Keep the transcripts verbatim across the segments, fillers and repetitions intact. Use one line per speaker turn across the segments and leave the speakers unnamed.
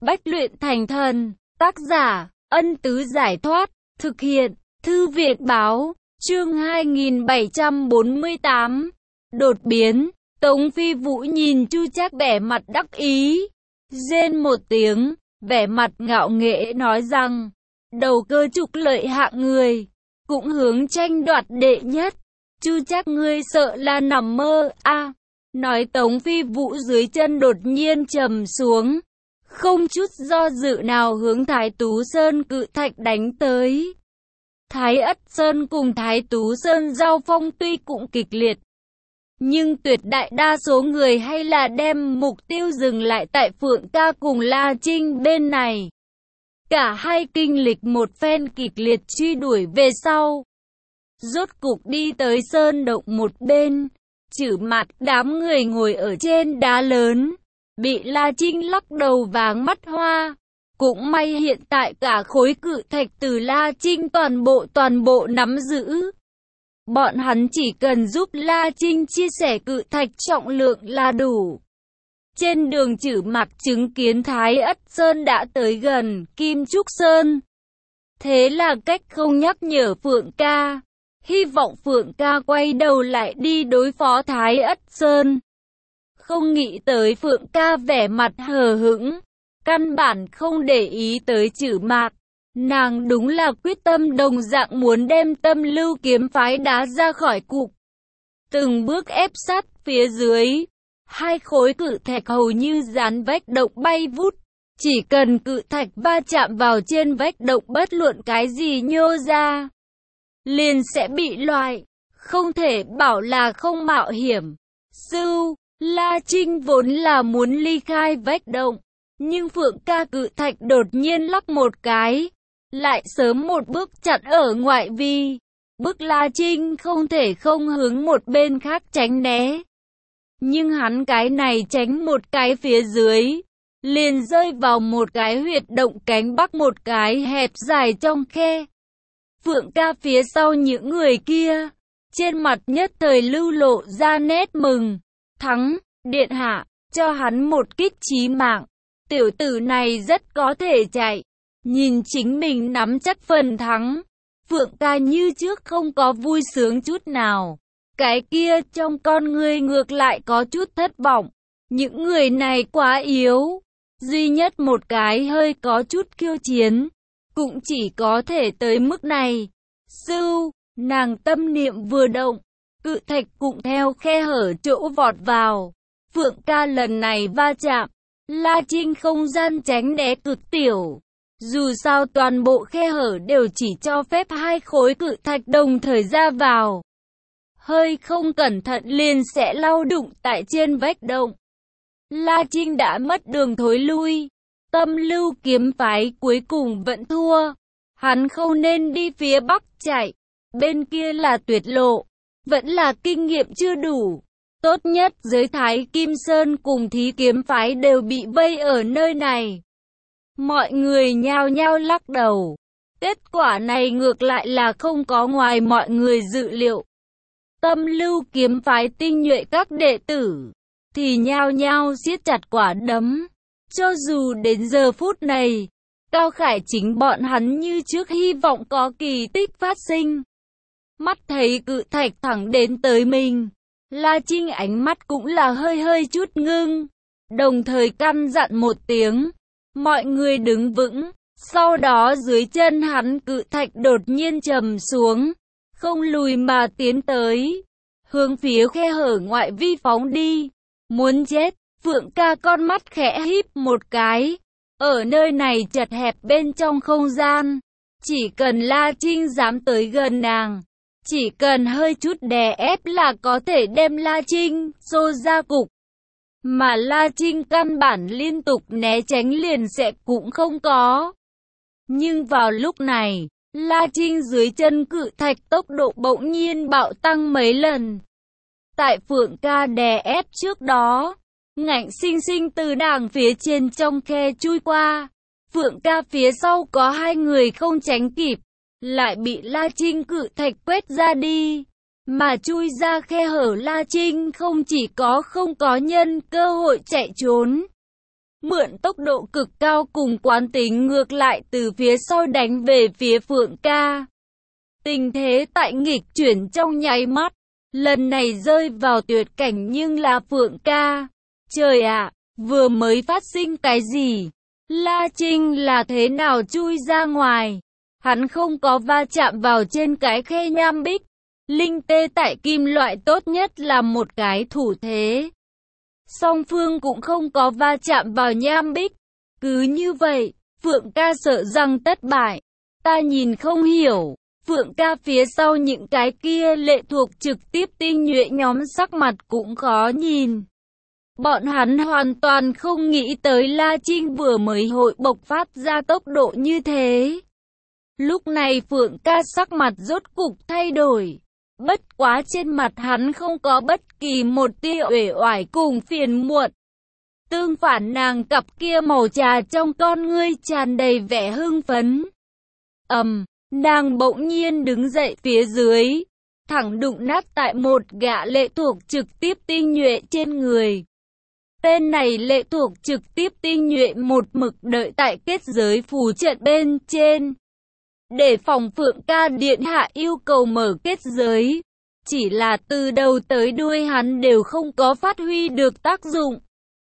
Bách luyện thành thần. Tác giả, Ân Tứ Giải Thoát. Thực hiện, Thư viện Báo. Chương hai nghìn bảy trăm bốn mươi tám. Đột biến. Tống Phi Vũ nhìn Chu Trác vẻ mặt đắc ý. Rên một tiếng, vẻ mặt ngạo nghễ nói rằng, đầu cơ trục lợi hạng người, cũng hướng tranh đoạt đệ nhất. Chu Trác ngươi sợ là nằm mơ a. Nói Tống Phi Vũ dưới chân đột nhiên trầm xuống, không chút do dự nào hướng Thái Tú Sơn cự thạch đánh tới. Thái Ất Sơn cùng Thái Tú Sơn giao phong tuy cũng kịch liệt, nhưng tuyệt đại đa số người hay là đem mục tiêu dừng lại tại Phượng Ca cùng La Trinh bên này. Cả hai kinh lịch một phen kịch liệt truy đuổi về sau, rốt cục đi tới sơn động một bên. Chử Mạt đám người ngồi ở trên đá lớn, bị La Trinh lắc đầu váng mắt hoa. Cũng may hiện tại cả khối cự thạch từ La Trinh toàn bộ toàn bộ nắm giữ. Bọn hắn chỉ cần giúp La Trinh chia sẻ cự thạch trọng lượng là đủ. Trên đường Chử Mạt chứng kiến Thái Ất Sơn đã tới gần Kim Trúc Sơn. Thế là cách không nhắc nhở Phượng Ca. Hy vọng Phượng Ca quay đầu lại đi đối phó Thái Ất Sơn. Không nghĩ tới Phượng Ca vẻ mặt hờ hững, căn bản không để ý tới Chử Mạt. Nàng đúng là quyết tâm đồng dạng muốn đem Tâm Lưu kiếm phái đá ra khỏi cục. Từng bước ép sát phía dưới, hai khối cự thạch hầu như dán vách động bay vút. Chỉ cần cự thạch va chạm vào trên vách động, bất luận cái gì nhô ra, liền sẽ bị loại, không thể bảo là không mạo hiểm. Sưu, La Trinh vốn là muốn ly khai vách động, nhưng Phượng Ca cự thạch đột nhiên lắc một cái, lại sớm một bước chặn ở ngoại vi, bức La Trinh không thể không hướng một bên khác tránh né. Nhưng hắn cái này tránh một cái phía dưới, liền rơi vào một cái huyệt động cánh bắc, một cái hẹp dài trong khe. Phượng Ca phía sau những người kia, trên mặt nhất thời lưu lộ ra nét mừng. Thắng, điện hạ, cho hắn một kích chí mạng. Tiểu tử này rất có thể chạy. Nhìn chính mình nắm chắc phần thắng, Phượng Ca như trước không có vui sướng chút nào. Cái kia trong con người ngược lại có chút thất vọng. Những người này quá yếu. Duy nhất một cái hơi có chút kiêu chiến, cũng chỉ có thể tới mức này. Sưu, nàng tâm niệm vừa động, cự thạch cũng theo khe hở chỗ vọt vào. Phượng Ca lần này va chạm, La Trinh không gian tránh né cực tiểu. Dù sao toàn bộ khe hở đều chỉ cho phép hai khối cự thạch đồng thời ra vào. Hơi không cẩn thận liền sẽ lao đụng tại trên vách động. La Trinh đã mất đường thối lui. Tâm Lưu kiếm phái cuối cùng vẫn thua. Hắn không nên đi phía bắc chạy. Bên kia là tuyệt lộ. Vẫn là kinh nghiệm chưa đủ. Tốt nhất giới Thái Kim Sơn cùng Thí kiếm phái đều bị vây ở nơi này. Mọi người nhao nhao lắc đầu. Kết quả này ngược lại là không có ngoài mọi người dự liệu. Tâm Lưu kiếm phái tinh nhuệ các đệ tử thì nhao nhao siết chặt quả đấm. Cho dù đến giờ phút này, Cao Khải chính bọn hắn như trước hy vọng có kỳ tích phát sinh. Mắt thấy cự thạch thẳng đến tới mình, La Trinh ánh mắt cũng là hơi hơi chút ngưng, đồng thời căn dặn một tiếng, mọi người đứng vững. Sau đó dưới chân hắn cự thạch đột nhiên trầm xuống, không lùi mà tiến tới, hướng phía khe hở ngoại vi phóng đi. Muốn chết. Phượng Ca con mắt khẽ híp một cái. Ở nơi này chật hẹp bên trong không gian, chỉ cần La Trinh dám tới gần nàng, chỉ cần hơi chút đè ép là có thể đem La Trinh xô ra cục. Mà La Trinh căn bản liên tục né tránh liền sẽ cũng không có. Nhưng vào lúc này, La Trinh dưới chân cự thạch tốc độ bỗng nhiên bạo tăng mấy lần. Tại Phượng Ca đè ép trước đó, ngạnh sinh sinh từ đàng phía trên trong khe chui qua. Phượng Ca phía sau có hai người không tránh kịp, lại bị La Trinh cự thạch quét ra đi. Mà chui ra khe hở La Trinh không chỉ có không có nhân cơ hội chạy trốn, mượn tốc độ cực cao cùng quán tính ngược lại từ phía sau đánh về phía Phượng ca. Tình thế tại nghịch chuyển trong nháy mắt, lần này rơi vào tuyệt cảnh nhưng là Phượng ca. Trời ạ, vừa mới phát sinh cái gì? La Trinh là thế nào chui ra ngoài? Hắn không có va chạm vào trên cái khe nham bích. Linh tê tại kim loại tốt nhất là một cái thủ thế. Song phương cũng không có va chạm vào nham bích. Cứ như vậy, Phượng ca sợ rằng thất bại. Ta nhìn không hiểu, Phượng ca phía sau những cái kia lệ thuộc trực tiếp tinh nhuệ nhóm sắc mặt cũng khó nhìn. Bọn hắn hoàn toàn không nghĩ tới La Trinh vừa mới hội bộc phát ra tốc độ như thế. Lúc này Phượng ca sắc mặt rốt cục thay đổi. Bất quá trên mặt hắn không có bất kỳ một tia uể oải cùng phiền muộn. Tương phản nàng cặp kia màu trà trong con ngươi tràn đầy vẻ hưng phấn. Ầm, nàng bỗng nhiên đứng dậy phía dưới, thẳng đụng nát tại một gã lệ thuộc trực tiếp tinh nhuệ trên người. Tên này lệ thuộc trực tiếp tinh nhuệ một mực đợi tại kết giới phù trận bên trên. Để phòng Phượng ca điện hạ yêu cầu mở kết giới. Chỉ là từ đầu tới đuôi hắn đều không có phát huy được tác dụng.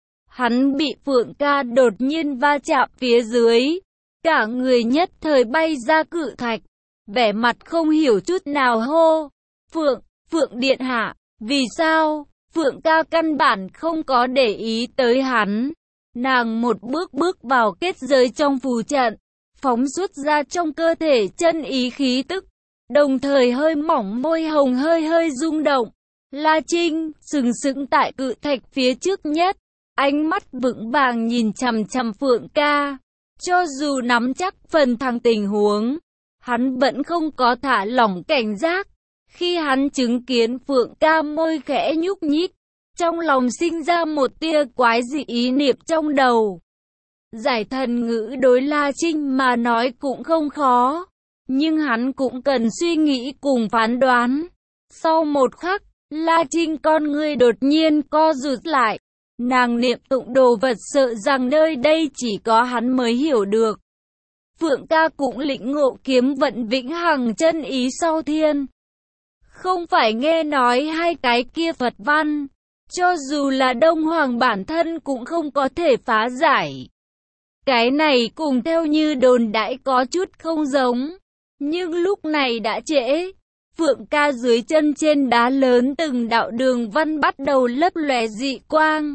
Hắn bị Phượng ca đột nhiên va chạm phía dưới. Cả người nhất thời bay ra cự thạch. Vẻ mặt không hiểu chút nào hô. Phượng, Phượng điện hạ, vì sao? Phượng ca căn bản không có để ý tới hắn. Nàng một bước bước vào kết giới trong phù trận. Phóng xuất ra trong cơ thể chân ý khí tức, đồng thời hơi mỏng môi hồng hơi hơi rung động. La Trinh sừng sững tại cự thạch phía trước nhất, ánh mắt vững vàng nhìn chằm chằm Phượng ca. Cho dù nắm chắc phần thắng tình huống, hắn vẫn không có thả lỏng cảnh giác. Khi hắn chứng kiến Phượng ca môi khẽ nhúc nhích, trong lòng sinh ra một tia quái dị ý niệm trong đầu. Giải thần ngữ đối La Trinh mà nói cũng không khó, nhưng hắn cũng cần suy nghĩ cùng phán đoán. Sau một khắc, La Trinh con ngươi đột nhiên co rụt lại. Nàng niệm tụng đồ vật sợ rằng nơi đây chỉ có hắn mới hiểu được. Phượng ca cũng lĩnh ngộ kiếm vận vĩnh hằng chân ý sau thiên. Không phải nghe nói hai cái kia Phật văn, cho dù là Đông Hoàng bản thân cũng không có thể phá giải. Cái này cùng theo như đồn đãi có chút không giống, nhưng lúc này đã trễ. Phượng ca dưới chân trên đá lớn từng đạo đường văn bắt đầu lấp lóe dị quang.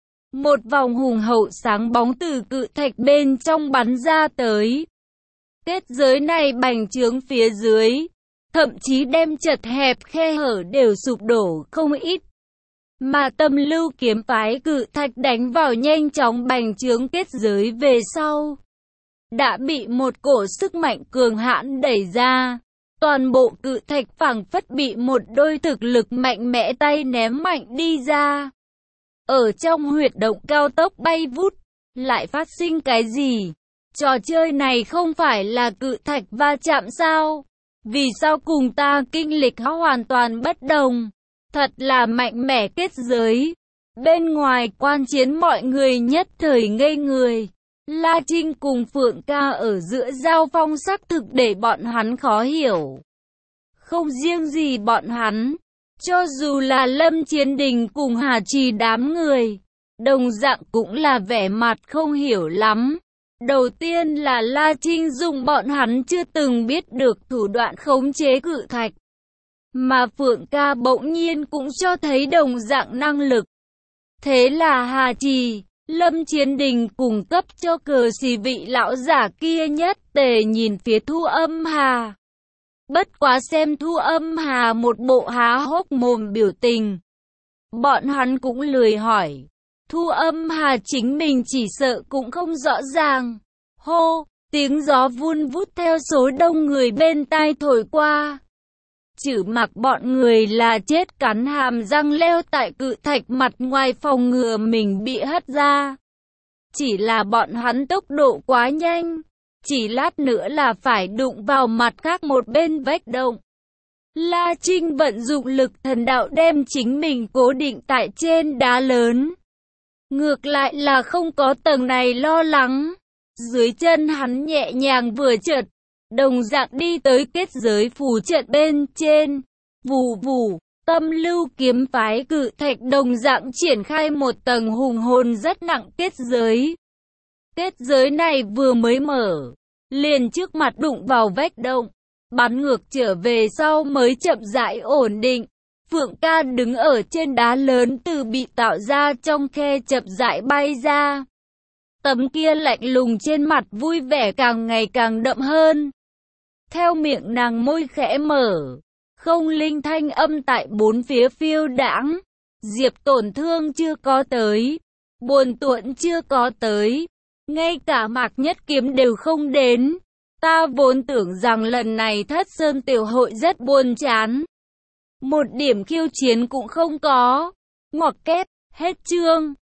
Một vòng hùng hậu sáng bóng từ cự thạch bên trong bắn ra tới. Kết giới này bành trướng phía dưới, thậm chí đem chật hẹp khe hở đều sụp đổ không ít. Mà Tâm Lưu kiếm phái cự thạch đánh vào nhanh chóng bành trướng kết giới về sau. Đã bị một cổ sức mạnh cường hãn đẩy ra. Toàn bộ cự thạch phảng phất bị một đôi thực lực mạnh mẽ tay ném mạnh đi ra. Ở trong huyệt động cao tốc bay vút, lại phát sinh cái gì? Trò chơi này không phải là cự thạch va chạm sao? Vì sao cùng ta kinh lịch hoàn toàn bất đồng? Thật là mạnh mẽ kết giới. Bên ngoài quan chiến mọi người nhất thời ngây người. La Trinh cùng Phượng ca ở giữa giao phong xác thực để bọn hắn khó hiểu. Không riêng gì bọn hắn, cho dù là Lâm Chiến Đình cùng Hà Trì đám người, đồng dạng cũng là vẻ mặt không hiểu lắm. Đầu tiên là La Trinh dùng bọn hắn chưa từng biết được thủ đoạn khống chế cự thạch. Mà Phượng ca bỗng nhiên cũng cho thấy đồng dạng năng lực. Thế là Hà Trì, Lâm Chiến Đình cung cấp cho cờ xì vị lão giả kia nhất tề nhìn phía Thu Âm Hà. Bất quá xem Thu Âm Hà một bộ há hốc mồm biểu tình. Bọn hắn cũng lười hỏi. Thu Âm Hà chính mình chỉ sợ cũng không rõ ràng. Hô, tiếng gió vun vút theo số đông người bên tai thổi qua. Chử mặc bọn người là chết cắn hàm răng leo tại cự thạch mặt ngoài phòng ngừa mình bị hất ra. Chỉ là bọn hắn tốc độ quá nhanh, chỉ lát nữa là phải đụng vào mặt khác một bên vách động. La Trinh vận dụng lực thần đạo đem chính mình cố định tại trên đá lớn. Ngược lại là không có tầng này lo lắng. Dưới chân hắn nhẹ nhàng vừa trượt, đồng dạng đi tới kết giới phù trận bên trên. Vù vù, Tâm Lưu kiếm phái cự thạch đồng dạng triển khai một tầng hùng hồn rất nặng kết giới. Kết giới này vừa mới mở, liền trước mặt đụng vào vách động, bắn ngược trở về sau mới chậm rãi ổn định. Phượng ca đứng ở trên đá lớn từ bị tạo ra trong khe chậm rãi bay ra. Tấm kia lạnh lùng trên mặt vui vẻ càng ngày càng đậm hơn. Theo miệng nàng môi khẽ mở, không linh thanh âm tại bốn phía phiêu đãng. Diệp tổn thương chưa có tới, buồn tuộn chưa có tới, ngay cả Mạc Nhất Kiếm đều không đến. Ta vốn tưởng rằng lần này Thất Sơn tiểu hội rất buồn chán, một điểm khiêu chiến cũng không có. Ngoặc kép, hết chương.